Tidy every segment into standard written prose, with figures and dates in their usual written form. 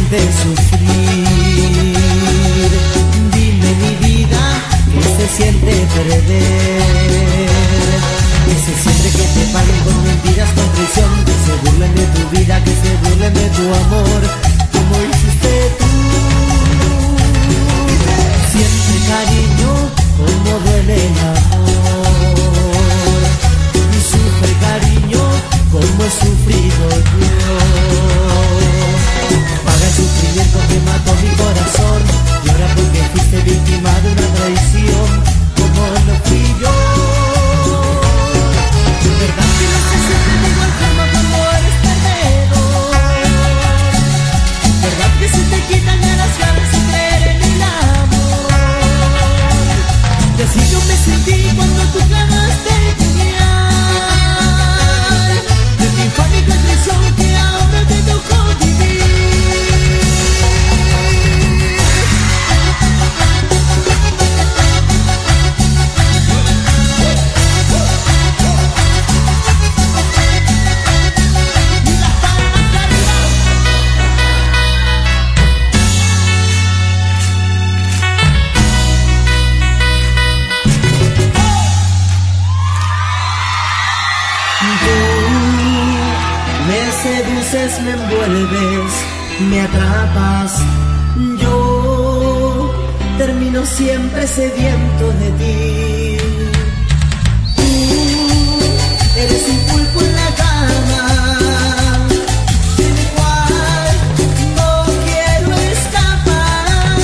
siente sufrir. Dime mi vida, ¿qué se siente perder? ¿Qué se siente que te paguen con mentiras, con traición? Que se burlen de tu vida, que se burlen de tu amor, como hiciste tú. Siente cariño, como duele el amor. Y sufre cariño, como he sufrido yo. Paga el sufrimiento que mató mi corazón. Y ahora porque fuiste víctima de una traición, como no fui yo. ¿Verdad que no se siente de igual forma cuando eres perdedor? ¿Verdad que se te quitan ya las ganas de creer en el amor? Y así yo me sentí cuando tú ganaste guiar de mi infame traición que ahora te tocó vivir. Me seduces, me envuelves, me atrapas. Yo termino siempre sediento de ti. Tú eres un pulpo en la cama, del cual no quiero escapar.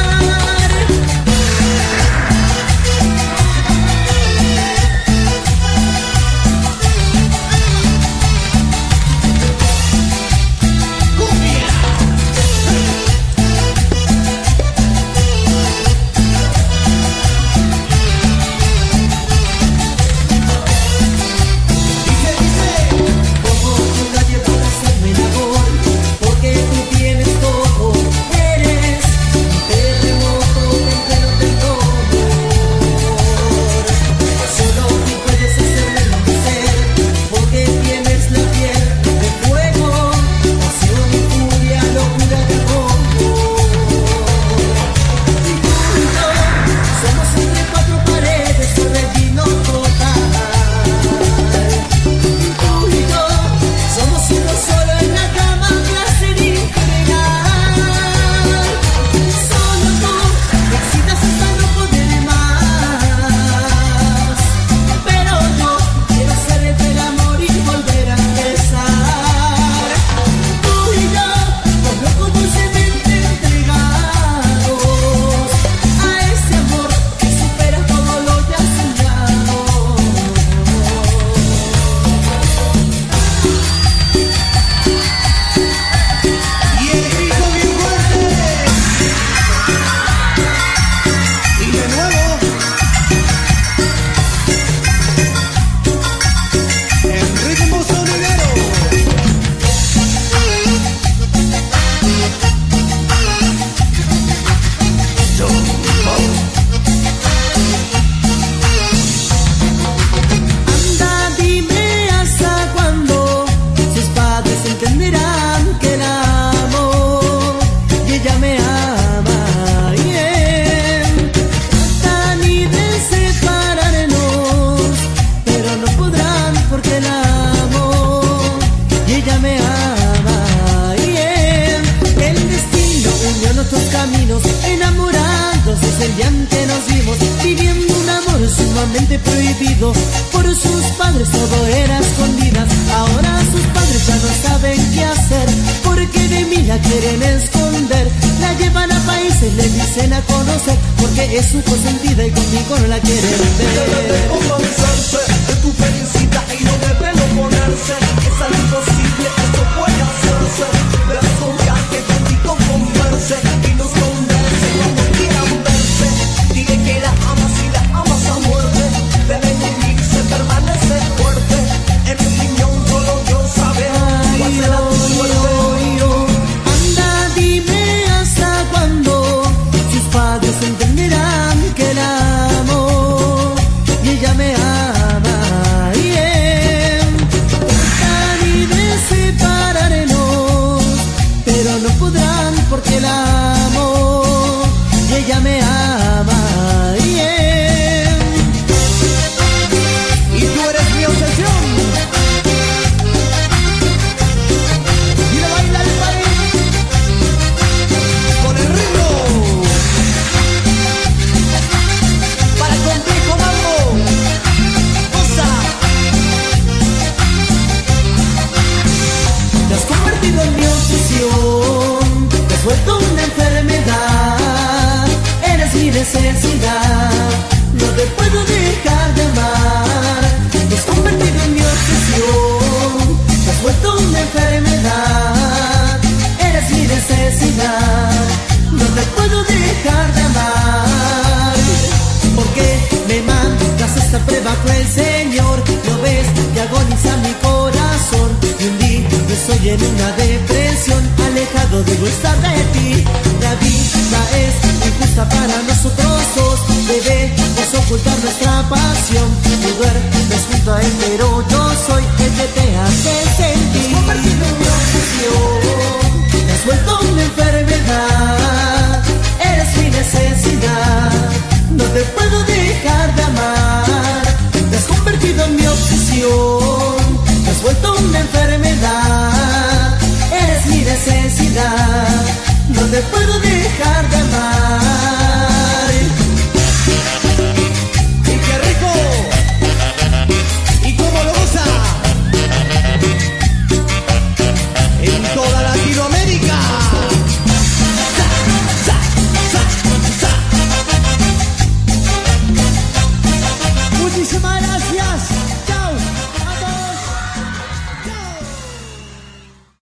Prohibido por sus padres, todo era a escondidas. Ahora sus padres ya no saben qué hacer, porque de mí la quieren esconder. La llevan a países, le dicen a conocer, porque es su consentida y conmigo no la quieren ver. Debe convencerse de tu felicidad y no debe no ponerse. Es algo imposible, esto puede hacerse. Debes confiar que contigo converse y nos converse cuando quieran verse. Dile que la amas y la amas a muerte. Deben unirse, permanece fuerte. En mi opinión solo Dios sabe cuál será tu suerte. Anda, dime hasta cuándo sus padres entenderán que la amo y ella me ama. Tratarán y de separarnos, pero no podrán necesidad, no te puedo dejar de amar. Te has convertido en mi obsesión, te has vuelto una enfermedad. Eres mi necesidad, no te puedo dejar de amar. Porque me mandas esta prueba cruel, Señor. No ves que agoniza mi corazón. Y un día estoy en una depresión, alejado debo estar de ti. La vida es injusta para nosotros dos. Debemos ocultar nuestra pasión. Tú duermes junto a él, pero yo soy el que te hace sentir.